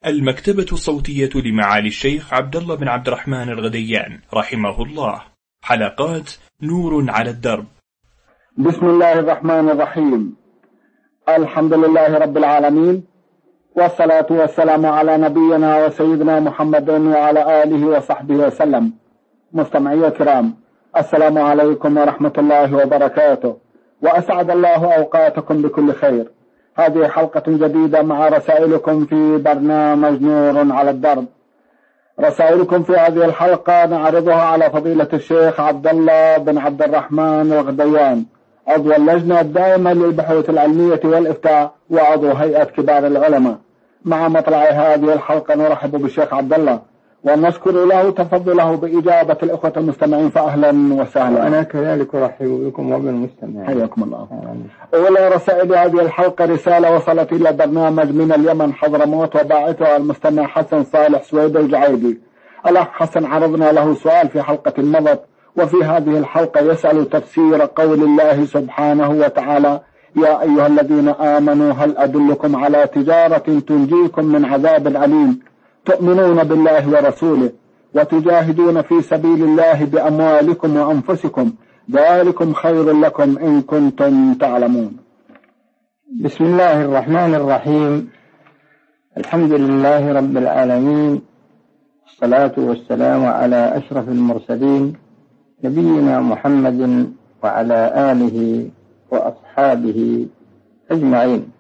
المكتبة الصوتية لمعالي الشيخ عبد الله بن عبد الرحمن الغديان رحمه الله. حلقات نور على الدرب. بسم الله الرحمن الرحيم. الحمد لله رب العالمين، والصلاة والسلام على نبينا وسيدنا محمد وعلى آله وصحبه وسلم. مستمعي الكرام، السلام عليكم ورحمة الله وبركاته، وأسعد الله أوقاتكم بكل خير. هذه حلقة جديدة مع رسائلكم في برنامج نور على الدرب. رسائلكم في هذه الحلقة نعرضها على فضيلة الشيخ عبد الله بن عبد الرحمن الغديان، عضو اللجنة الدائمة للبحوث العلمية والإفتاء وعضو هيئة كبار العلماء. مع مطلع هذه الحلقة نرحب بالشيخ عبد الله ونشكر له تفضله بإجابة الأخوة المستمعين، فأهلا وسهلا. أنا كذلك أرحب بكم وبالمستمعين، حياكم الله. أولى رسائل هذه الحلقة رسالة وصلت إلى برنامج من اليمن حضرموت، وباعثها المستمع حسن صالح سويد الجعيدي. الأخ حسن عرضنا له سؤال في حلقة مضت، وفي هذه الحلقة يسأل تفسير قول الله سبحانه وتعالى: يا أيها الذين آمنوا هل أدلكم على تجارة تنجيكم من عذاب أليم تؤمنون بالله ورسوله وتجاهدون في سبيل الله بأموالكم وأنفسكم ذلكم خير لكم إن كنتم تعلمون. بسم الله الرحمن الرحيم. الحمد لله رب العالمين، الصلاة والسلام على أشرف المرسلين نبينا محمد وعلى آله وأصحابه أجمعين.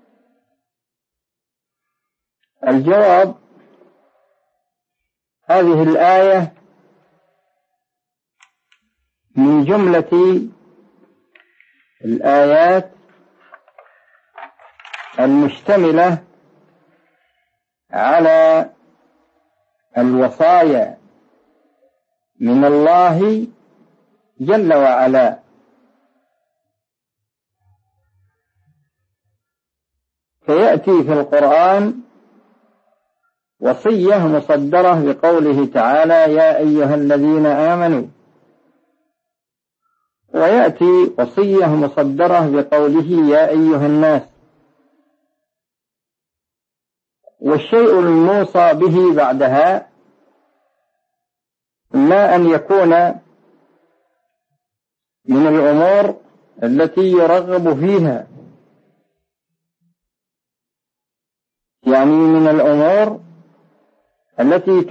الجواب: هذه الآية من جملة الآيات المشتملة على الوصايا من الله جل وعلا، فيأتي في القرآن وصية مصدرة بقوله تعالى: يا أيها الذين آمنوا، ويأتي وصية مصدرة بقوله: يا أيها الناس. والشيء الموصى به بعدها إما أن يكون من الأمور التي يرغب فيها، يعني من الأمور التي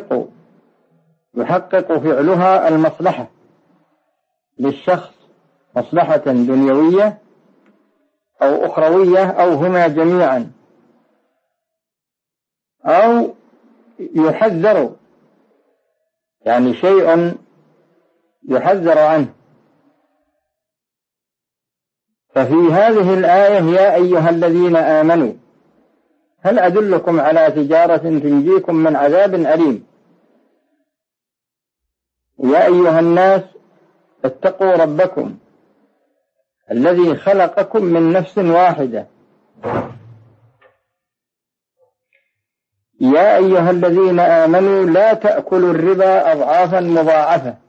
يحقق فعلها المصلحة للشخص، مصلحة دنيوية أو أخروية أو هما جميعا، أو يحذر، يعني شيء يحذر عنه. ففي هذه الآية: يا أيها الذين آمنوا هل أدلكم على تجارة تنجيكم من عذاب أليم. يا أيها الناس اتقوا ربكم الذي خلقكم من نفس واحدة. يا أيها الذين آمنوا لا تأكلوا الربا أضعافا مضاعفة.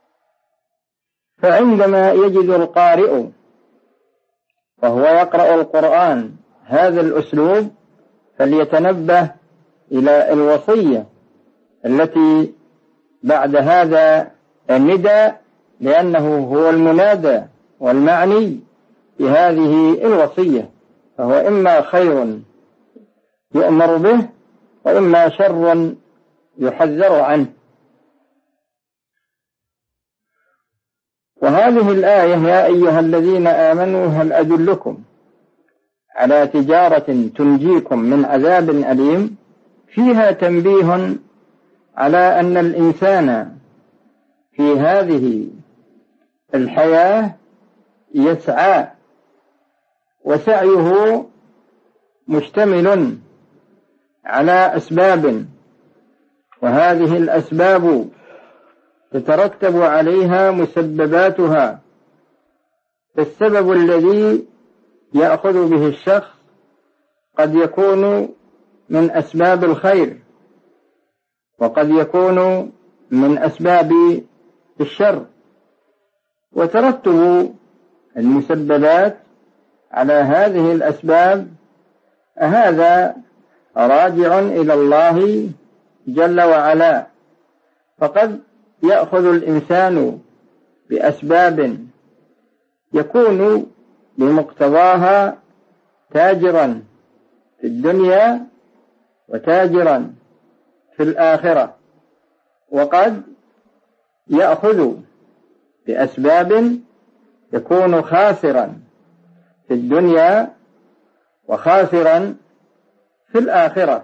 فعندما يجد القارئ وهو يقرأ القرآن هذا الأسلوب فليتنبه إلى الوصية التي بعد هذا النداء، لأنه هو المنادى والمعني بهذه الوصية، فهو إما خير يؤمر به وإما شر يحذر عنه. وهذه الآية: يا أيها الذين آمنوا هل أدلكم على تجارة تنجيكم من عذاب أليم، فيها تنبيه على أن الإنسان في هذه الحياة يسعى، وسعيه مشتمل على أسباب، وهذه الأسباب تترتب عليها مسبباتها. فالسبب الذي يأخذ به الشخص قد يكون من أسباب الخير، وقد يكون من أسباب الشر. وترتب المسببات على هذه الأسباب هذا راجع إلى الله جل وعلا، فقد يأخذ الإنسان بأسباب يكون بمقتضاها تاجرا في الدنيا وتاجرا في الآخرة، وقد يأخذ بأسباب يكون خاسرا في الدنيا وخاسرا في الآخرة.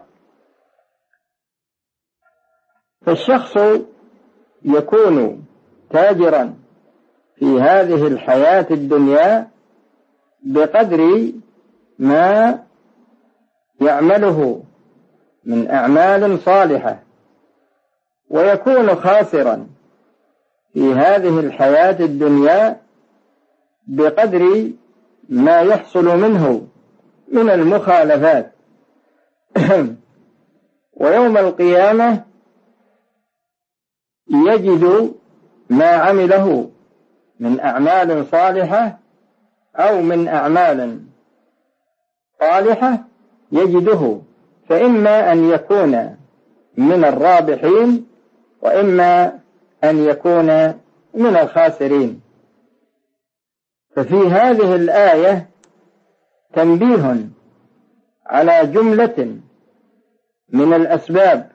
فالشخص يكون تاجرا في هذه الحياة الدنيا بقدر ما يعمله من أعمال صالحة، ويكون خاسرا في هذه الحياة الدنيا بقدر ما يحصل منه من المخالفات. ويوم القيامة يجد ما عمله من أعمال صالحة أو من أعمال صالحة يجده، فإما أن يكون من الرابحين وإما أن يكون من الخاسرين. ففي هذه الآية تنبيه على جملة من الأسباب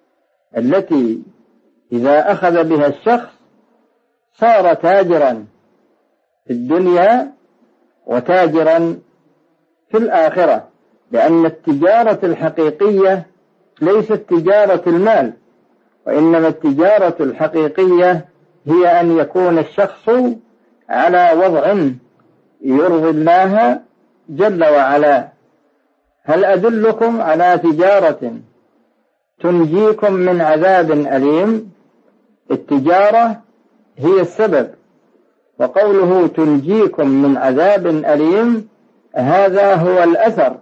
التي إذا أخذ بها الشخص صار تاجرا في الدنيا وتاجرا في الآخرة، لأن التجارة الحقيقية ليست تجارة المال، وإنما التجارة الحقيقية هي أن يكون الشخص على وضع يرضي الله جل وعلا. هل أدلكم على تجارة تنجيكم من عذاب أليم؟ التجارة هي السبب، وقوله تنجيكم من عذاب أليم هذا هو الأثر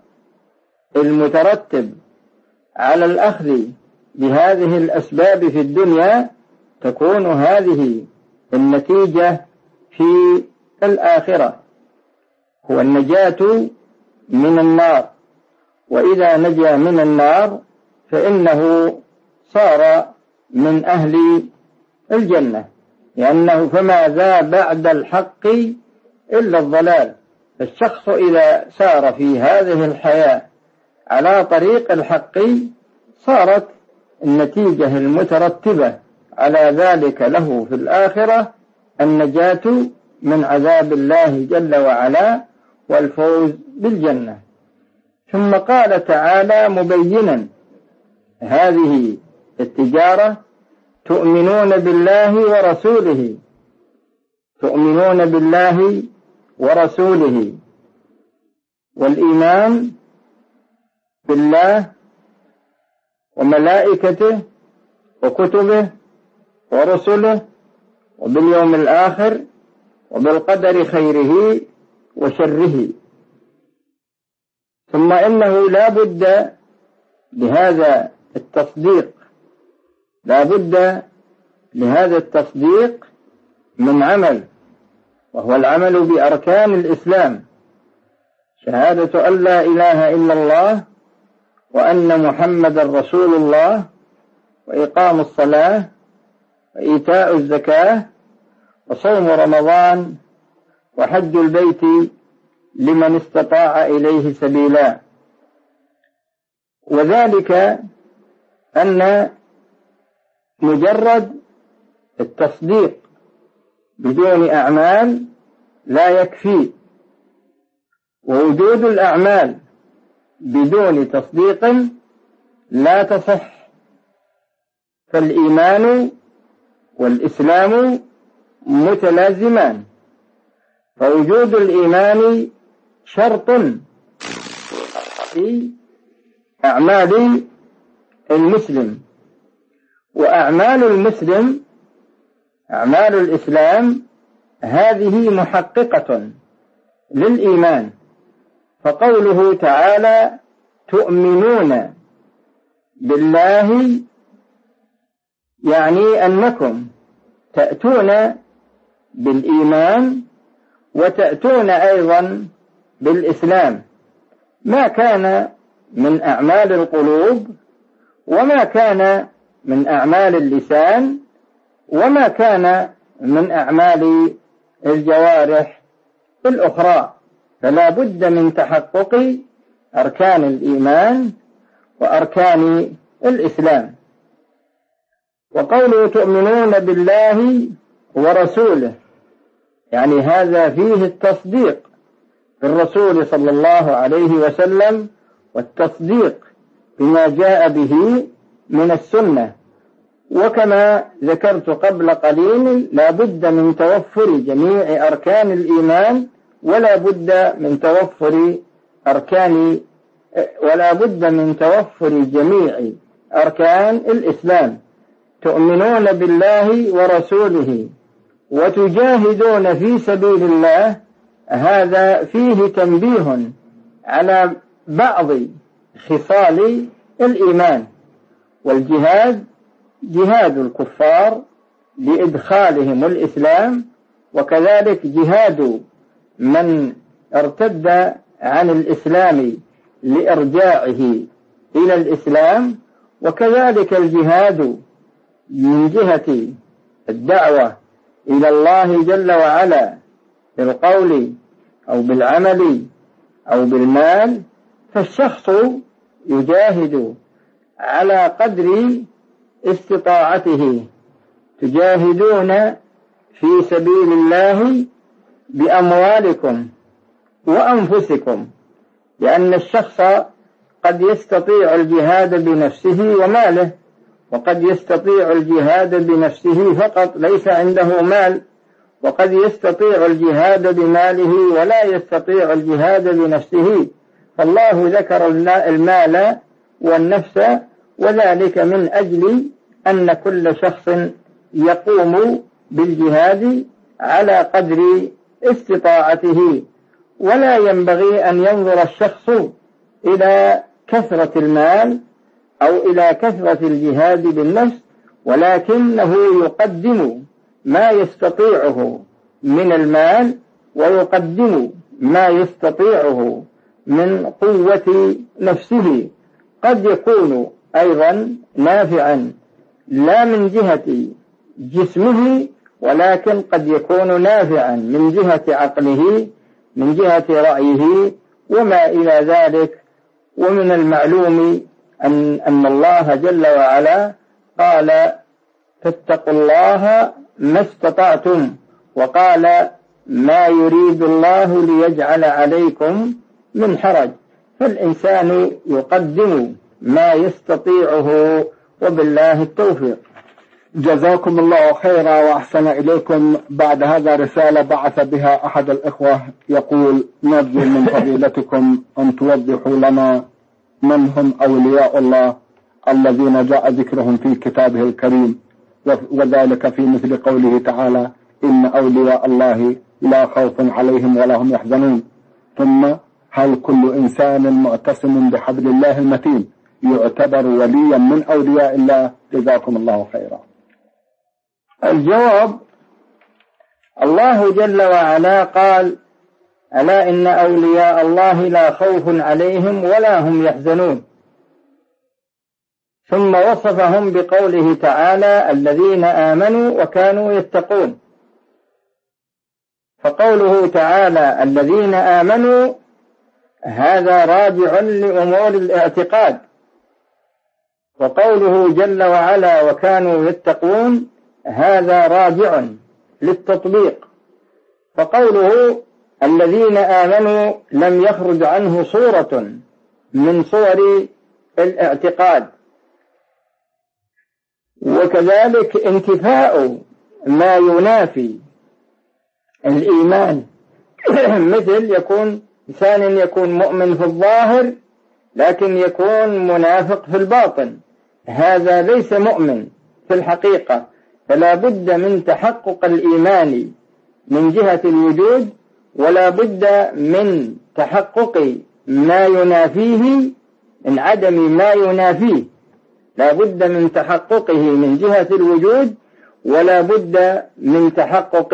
المترتب على الأخذ بهذه الأسباب في الدنيا، تكون هذه النتيجة في الآخرة، هو النجاة من النار. وإذا نجا من النار فإنه صار من أهل الجنة، لأنه فماذا بعد الحق إلا الضلال. الشخص إذا سار في هذه الحياة على طريق الحق صارت النتيجة المترتبة على ذلك له في الآخرة النجاة من عذاب الله جل وعلا والفوز بالجنة. ثم قال تعالى مبينا هذه التجارة: تؤمنون بالله ورسوله، تؤمنون بالله ورسوله. والإيمان بالله وملائكته وكتبه ورسله وباليوم الآخر وبالقدر خيره وشره. ثم إنه لا بد لهذا التصديق، لا بد لهذا التصديق من عمل، وهو العمل بأركان الإسلام: شهادة أن لا إله إلا الله وأن محمدا رسول الله، وإقام الصلاة، وإيتاء الزكاة، وصوم رمضان، وحج البيت لمن استطاع إليه سبيلا. وذلك أن مجرد التصديق بدون أعمال لا يكفي، ووجود الأعمال بدون تصديق لا تصح. فالإيمان والإسلام متلازمان، فوجود الإيمان شرط في أعمال المسلم، وأعمال المسلم أعمال الإسلام هذه محققة للإيمان. فقوله تعالى تؤمنون بالله يعني أنكم تأتون بالإيمان وتأتون أيضا بالإسلام. ما كان من أعمال القلوب، وما كان من أعمال اللسان، وما كان من أعمال الجوارح الأخرى. فلا بد من تحقق أركان الإيمان وأركان الإسلام. وقوله تؤمنون بالله ورسوله، يعني هذا فيه التصديق بالرسول صلى الله عليه وسلم، والتصديق بما جاء به من السنة. وكما ذكرت قبل قليل لا بد من توفر جميع أركان الإيمان، ولا بد من توفر جميع أركان الإسلام. تؤمنون بالله ورسوله وتجاهدون في سبيل الله، هذا فيه تنبيه على بعض خصال الإيمان. والجهاد جهاد الكفار لإدخالهم الإسلام، وكذلك جهاد من ارتد عن الإسلام لإرجاعه إلى الإسلام، وكذلك الجهاد من جهة الدعوة إلى الله جل وعلا بالقول أو بالعمل أو بالمال. فالشخص يجاهد على قدر استطاعته. تجاهدون في سبيل الله بأموالكم وأنفسكم، لأن الشخص قد يستطيع الجهاد بنفسه وماله، وقد يستطيع الجهاد بنفسه فقط ليس عنده مال، وقد يستطيع الجهاد بماله ولا يستطيع الجهاد بنفسه. فالله ذكر المال والنفس، وذلك من أجل أن كل شخص يقوم بالجهاد على قدر استطاعته. ولا ينبغي أن ينظر الشخص إلى كثرة المال أو إلى كثرة الجهاد بالنفس، ولكنه يقدم ما يستطيعه من المال، ويقدم ما يستطيعه من قوة نفسه. قد يكون أيضا نافعا لا من جهة جسمه، ولكن قد يكون نافعا من جهة عقله، من جهة رأيه وما إلى ذلك. ومن المعلوم أن الله جل وعلا قال فاتقوا الله ما استطعتم، وقال ما يريد الله ليجعل عليكم من حرج. فالإنسان يقدم ما يستطيعه، وبالله التوفيق. جزاكم الله خيرا وأحسن إليكم. بعد هذا رسالة بعث بها أحد الإخوة يقول: نرجو من فضيلتكم أن توضحوا لنا من هم أولياء الله الذين جاء ذكرهم في كتابه الكريم، وذلك في مثل قوله تعالى: إن أولياء الله لا خوف عليهم ولا هم يحزنون. ثم هل كل إنسان معتصم بحبل الله المتين يعتبر وليا من أولياء الله؟ جزاكم الله خيرا. الجواب: الله جل وعلا قال: ألا إن أولياء الله لا خوف عليهم ولا هم يحزنون. ثم وصفهم بقوله تعالى: الذين آمنوا وكانوا يتقون. فقوله تعالى الذين آمنوا هذا راجع لأمور الاعتقاد، وقوله جل وعلا وكانوا يتقون هذا راجع للتطبيق. فقوله الذين آمنوا لم يخرج عنه صورة من صور الاعتقاد، وكذلك انتفاء ما ينافي الإيمان مثل إنسان يكون مؤمن في الظاهر لكن يكون منافق في الباطن، هذا ليس مؤمن في الحقيقة. فلا بد من تحقق الإيمان من جهة الوجود، ولا بد من تحقق ما ينافيه، من عدم ما ينافيه. لا بد من تحققه من جهة الوجود، ولا بد من تحقق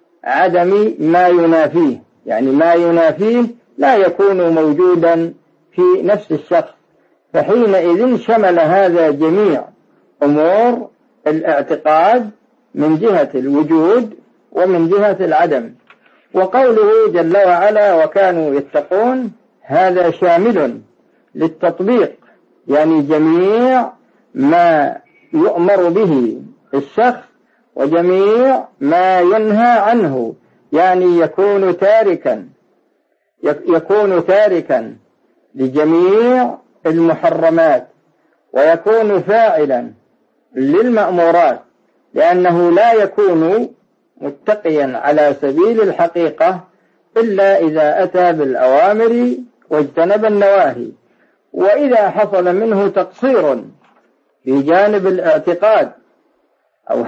عدم ما ينافيه، يعني ما ينافيه لا يكون موجودا في نفس الشخص، فحينئذ شمل هذا جميع أمور الاعتقاد من جهة الوجود ومن جهة العدم. وقوله جل وعلا وكانوا يتقون هذا شامل للتطبيق، يعني جميع ما يؤمر به الشخص وجميع ما ينهى عنه، يعني يكون تاركا لجميع المحرمات ويكون فاعلا للمأمورات، لأنه لا يكون متقيا على سبيل الحقيقة إلا إذا أتى بالأوامر واجتنب النواهي. وإذا حصل منه تقصير في جانب الاعتقاد أو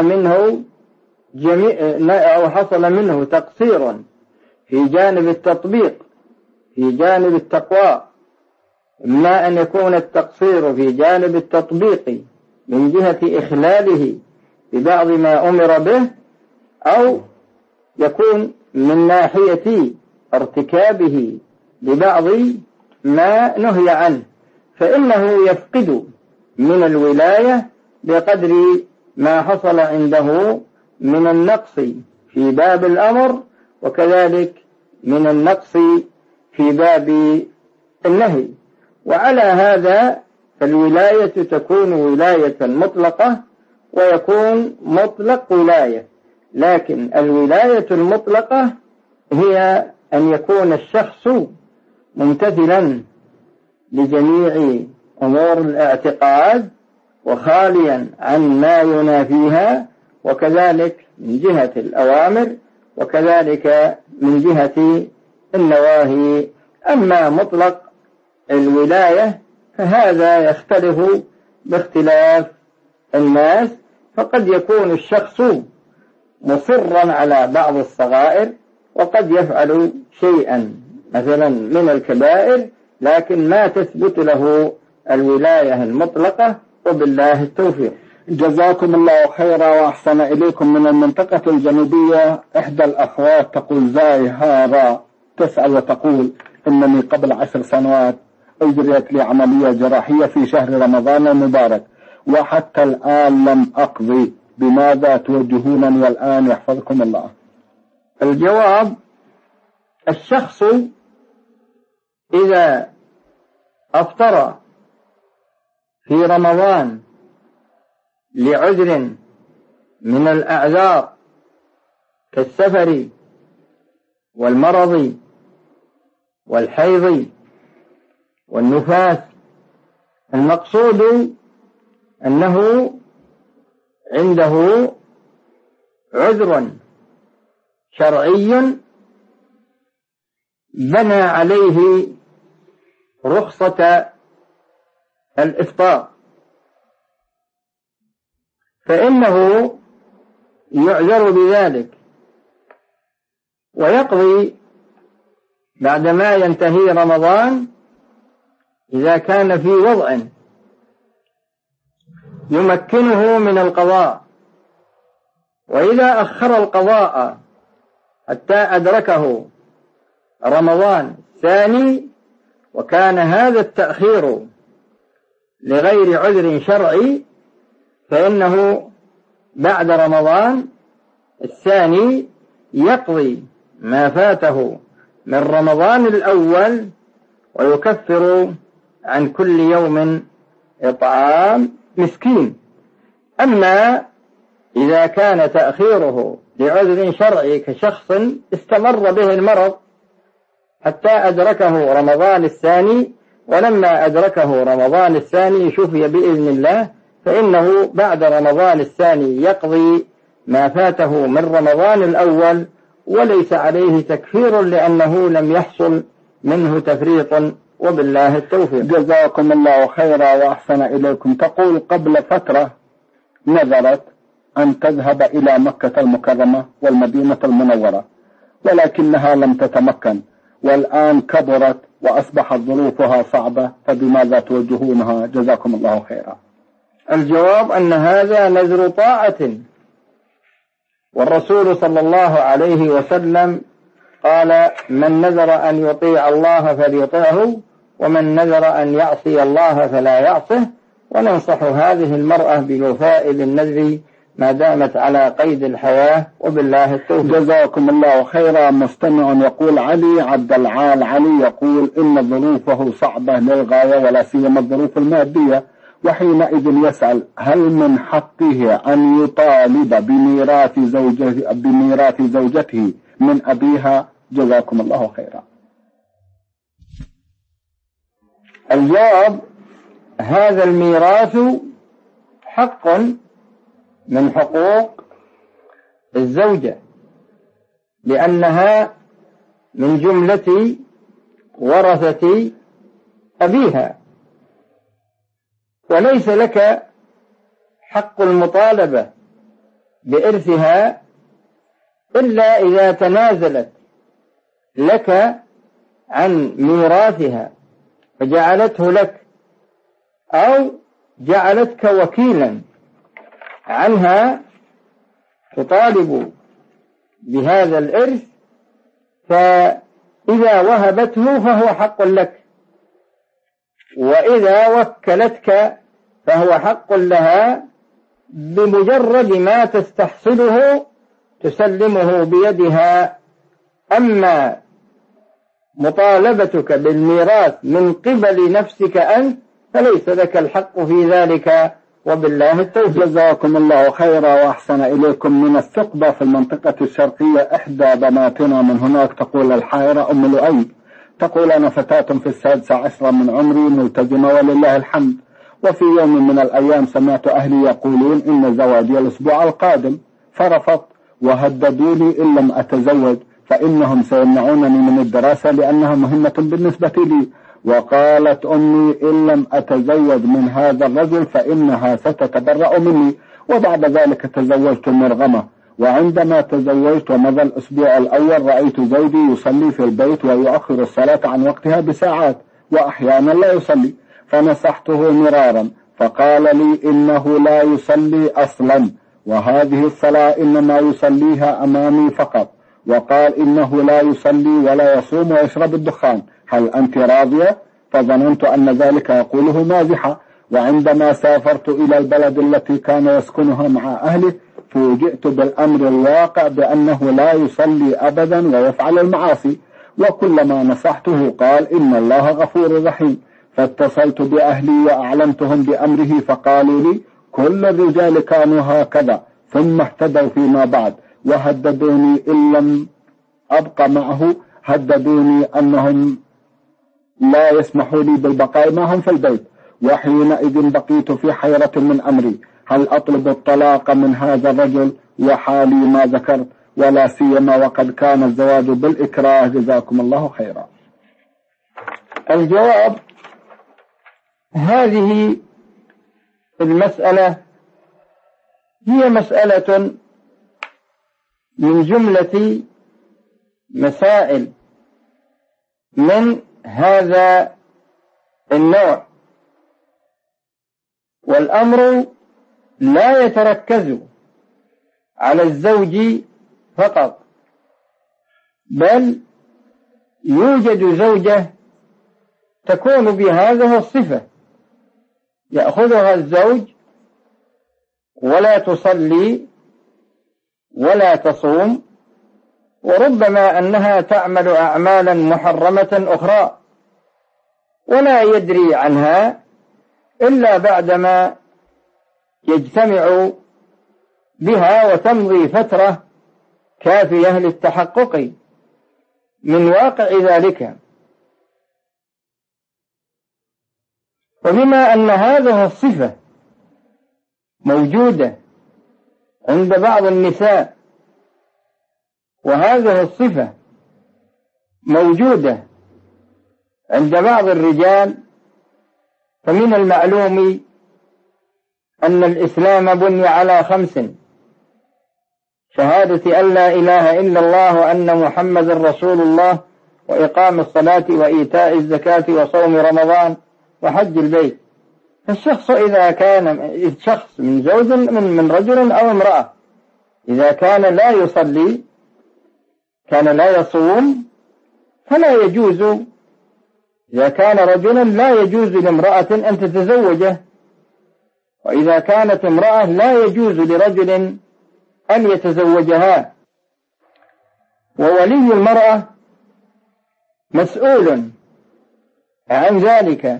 حصل منه تقصير في جانب التطبيق في جانب التقوى، إما أن يكون التقصير في جانب التطبيق من جهة إخلاله ببعض ما أمر به، أو يكون من ناحية ارتكابه لبعض ما نهي عنه، فإنه يفقد من الولاية بقدر ما حصل عنده من النقص في باب الأمر، وكذلك من النقص في باب النهي. وعلى هذا فالولاية تكون ولاية مطلقة ويكون مطلق ولاية، لكن الولاية المطلقة هي أن يكون الشخص ممتثلا لجميع أمور الاعتقاد وخاليا عن ما ينافيها، وكذلك من جهة الأوامر وكذلك من جهة النواهي. أما مطلق الولاية فهذا يختلف باختلاف الناس، فقد يكون الشخص مصرا على بعض الصغائر وقد يفعل شيئا مثلا من الكبائر لكن ما تثبت له الولاية المطلقة، وبالله التوفيق. جزاكم الله خيرا وأحسن إليكم. من المنطقة الجنوبية إحدى الأخوات تقول زاهرة تسأل وتقول إنني قبل 10 سنوات أجريت لي عملية جراحية في شهر رمضان المبارك وحتى الآن لم أقضي، بماذا توجهونني الآن يحفظكم الله؟ الجواب: الشخص إذا أفطر في رمضان لعذر من الأعذار كالسفر والمرض والحيض والنفاس، المقصود أنه عنده عذر شرعي بنى عليه رخصة الإفطار، فإنه يعذر بذلك ويقضي بعدما ينتهي رمضان إذا كان في وضع يمكنه من القضاء. وإذا أخر القضاء حتى أدركه رمضان الثاني وكان هذا التأخير لغير عذر شرعي، فإنه بعد رمضان الثاني يقضي ما فاته من رمضان الأول ويكفر عن كل يوم إطعام مسكين. أما إذا كان تأخيره لعذر شرعي كشخص استمر به المرض حتى أدركه رمضان الثاني، ولما أدركه رمضان الثاني شفي بإذن الله، فإنه بعد رمضان الثاني يقضي ما فاته من رمضان الأول وليس عليه تكفير لأنه لم يحصل منه تفريط، وبالله التوفيق. جزاكم الله خيرا وأحسن إليكم. تقول قبل فترة نذرت أن تذهب إلى مكة المكرمة والمدينة المنورة ولكنها لم تتمكن، والآن كبرت وأصبحت ظروفها صعبة، فبماذا توجهونها؟ جزاكم الله خيرا. الجواب أن هذا نذر طاعة، والرسول صلى الله عليه وسلم قال: من نذر أن يطيع الله فليطيعه ومن نذر أن يعصي الله فلا يعصه، وننصح هذه المرأة بالوفاء بالنذر ما دامت على قيد الحياة، وبالله التوفيق. جزاكم الله خيرا. مستمع يقول علي عبد العال علي يقول إن ظروفه صعبة للغاية ولا سيما الظروف المادية، وحينئذ يسأل هل من حقه أن يطالب بميراث زوجته من أبيها؟ جزاكم الله خيرا. الجواب: هذا الميراث حق من حقوق الزوجة، لأنها من جملة ورثة أبيها، وليس لك حق المطالبة بإرثها إلا إذا تنازلت لك عن ميراثها فجعلته لك، أو جعلتك وكيلا عنها تطالب بهذا الإرث، فإذا وهبته فهو حق لك، وإذا وكلتك فهو حق لها، بمجرد ما تستحصله تسلمه بيدها. أما مطالبتك بالميراث من قبل نفسك أنت فليس لك الحق في ذلك، وبالله التوفيق. جزاكم الله خيرا وأحسن إليكم. من الثقبة في المنطقة الشرقية إحدى بناتنا من هناك تقول الحائرة أم لؤي، تقول أنا فتاة في 16 من عمري ملتزمة ولله الحمد، وفي يوم من الأيام سمعت أهلي يقولون إن زواجي الأسبوع القادم، فرفضت وهددوني إن لم أتزوج فإنهم سيمنعونني من الدراسة لأنها مهمة بالنسبة لي، وقالت أمي إن لم أتزوج من هذا الرجل فإنها ستتبرأ مني. وبعد ذلك تزوجت مرغمة، وعندما تزوجت ومضى الأسبوع الأول رأيت زوجي يصلي في البيت ويؤخر الصلاة عن وقتها بساعات، وأحيانا لا يصلي، فنصحته مرارا فقال لي إنه لا يصلي أصلا، وهذه الصلاة إنما يصليها أمامي فقط، وقال إنه لا يصلي ولا يصوم ويشرب الدخان، هل أنت راضية؟ فظننت أن ذلك يقوله مازحة. وعندما سافرت إلى البلد التي كان يسكنها مع أهله فوجئت بالأمر الواقع بأنه لا يصلي أبدا ويفعل المعاصي، وكلما نصحته قال إن الله غفور رحيم. فاتصلت بأهلي وأعلمتهم بأمره فقالوا لي كل الرجال كانوا هكذا، ثم اهتدوا فيما بعد وهددوني إن لم أبقى معه، هددوني أنهم لا يسمحوا لي بالبقاء معهم في البيت، وحينئذ بقيت في حيرة من أمري، هل أطلب الطلاق من هذا الرجل وحالي ما ذكرت، ولا سيما وقد كان الزواج بالإكراه؟ جزاكم الله خيرا. الجواب: هذه المسألة هي مسألة من جملة مسائل من هذا النوع، والأمر لا يتركز على الزوج فقط، بل يوجد زوجة تكون بهذه الصفة، يأخذها الزوج ولا تصلي ولا تصوم، وربما أنها تعمل أعمالا محرمة أخرى ولا يدري عنها إلا بعدما يجتمع بها وتمضي فترة كافية للتحقق من واقع ذلك. وبما أن هذه الصفة موجودة عند بعض النساء وهذه الصفة موجودة عند بعض الرجال، فمن المعلوم أن الإسلام بني على 5: شهادة أن لا إله إلا الله وأن محمد رسول الله، وإقام الصلاة وإيتاء الزكاة وصوم رمضان وحج البيت. فالشخص إذا كان شخص من زوج من رجل أو امرأة إذا كان لا يصلي، كان لا يصوم، فلا يجوز إذا كان رجلا لا يجوز لامرأة أن تتزوجه، وإذا كانت امرأة لا يجوز لرجل أن يتزوجها. وولي المرأة مسؤول عن ذلك،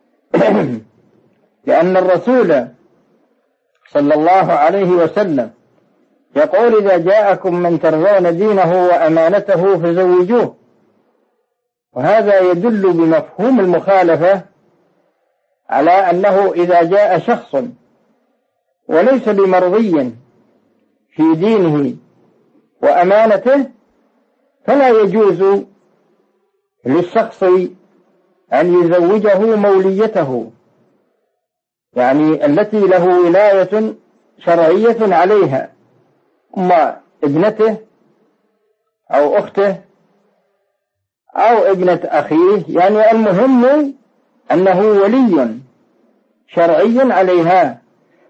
لأن الرسول صلى الله عليه وسلم يقول: إذا جاءكم من ترضون دينه وأمانته فزوجوه. وهذا يدل بمفهوم المخالفة على أنه إذا جاء شخص وليس بمرضي في دينه وأمانته فلا يجوز للشخص أن يزوجه موليته، يعني التي له ولاية شرعية عليها، أما ابنته أو أخته أو ابنة أخيه، يعني المهم أنه ولي شرعي عليها.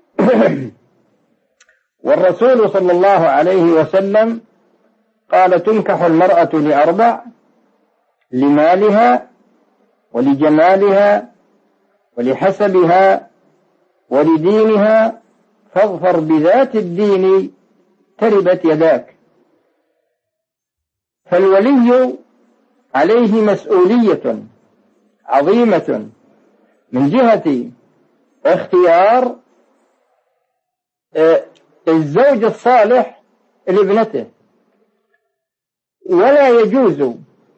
والرسول صلى الله عليه وسلم قال: تنكح المرأة لأربع: لمالها ولجمالها ولحسبها ولدينها، فاظفر بذات الدين تربت يداك. فالولي عليه مسؤولية عظيمة من جهة اختيار الزوج الصالح لابنته، ولا يجوز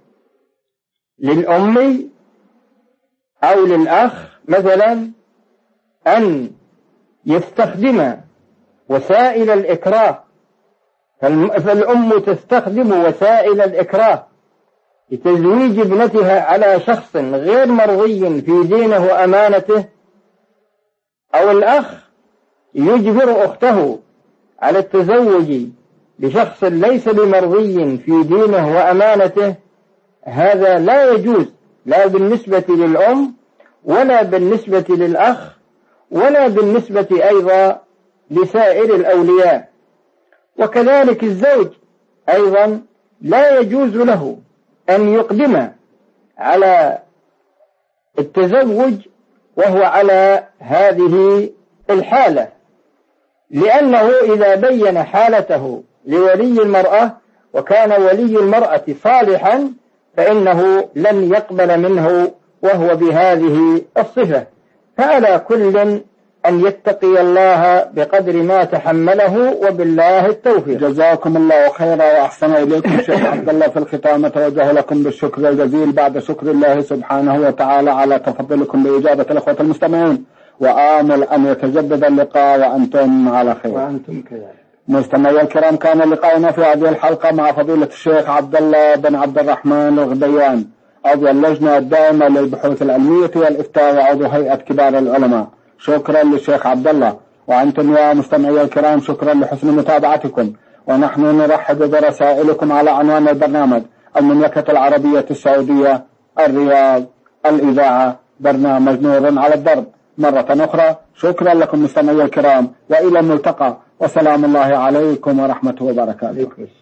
للأم أو للأخ مثلا أن يستخدم وسائل الإكراه، فالأم تستخدم وسائل الإكراه لتزويج ابنتها على شخص غير مرضي في دينه وأمانته، أو الأخ يجبر أخته على التزوج بشخص ليس بمرضي في دينه وأمانته. هذا لا يجوز، لا بالنسبة للأم ولا بالنسبة للأخ ولا بالنسبة أيضا لسائر الأولياء. وكذلك الزوج أيضا لا يجوز له أن يقدم على التزوج وهو على هذه الحالة، لأنه إذا بين حالته لولي المرأة وكان ولي المرأة صالحا فإنه لن يقبل منه وهو بهذه الصفة. فعلى كل أن يتقي الله بقدر ما تحمله، وبالله التوفيق. جزاكم الله خيرا وأحسن إليكم شيخ عبد الله. في الختام أتوجه لكم بالشكر الجزيل بعد شكر الله سبحانه وتعالى على تفضلكم بإجابة الأخوة المستمعين، وآمل أن يتجدد اللقاء وأنتم على خير. وأنتم كذلك. مستمعي الكرام، كان لقاؤنا في هذه الحلقة مع فضيلة الشيخ عبد الله بن عبد الرحمن الغديان، عضو اللجنة الدائمة للبحوث العلمية والإفتاء وعضو هيئة كبار العلماء. شكرا للشيخ عبد الله. وأنتم يا مستمعي الكرام شكرا لحسن متابعتكم، ونحن نرحب برسائلكم على عنوان البرنامج: المملكة العربية السعودية، الرياض، الإذاعة، برنامج نور على الدرب. مرة أخرى شكرا لكم مستمعي الكرام، وإلى الملتقى، وسلام الله عليكم ورحمة وبركاته.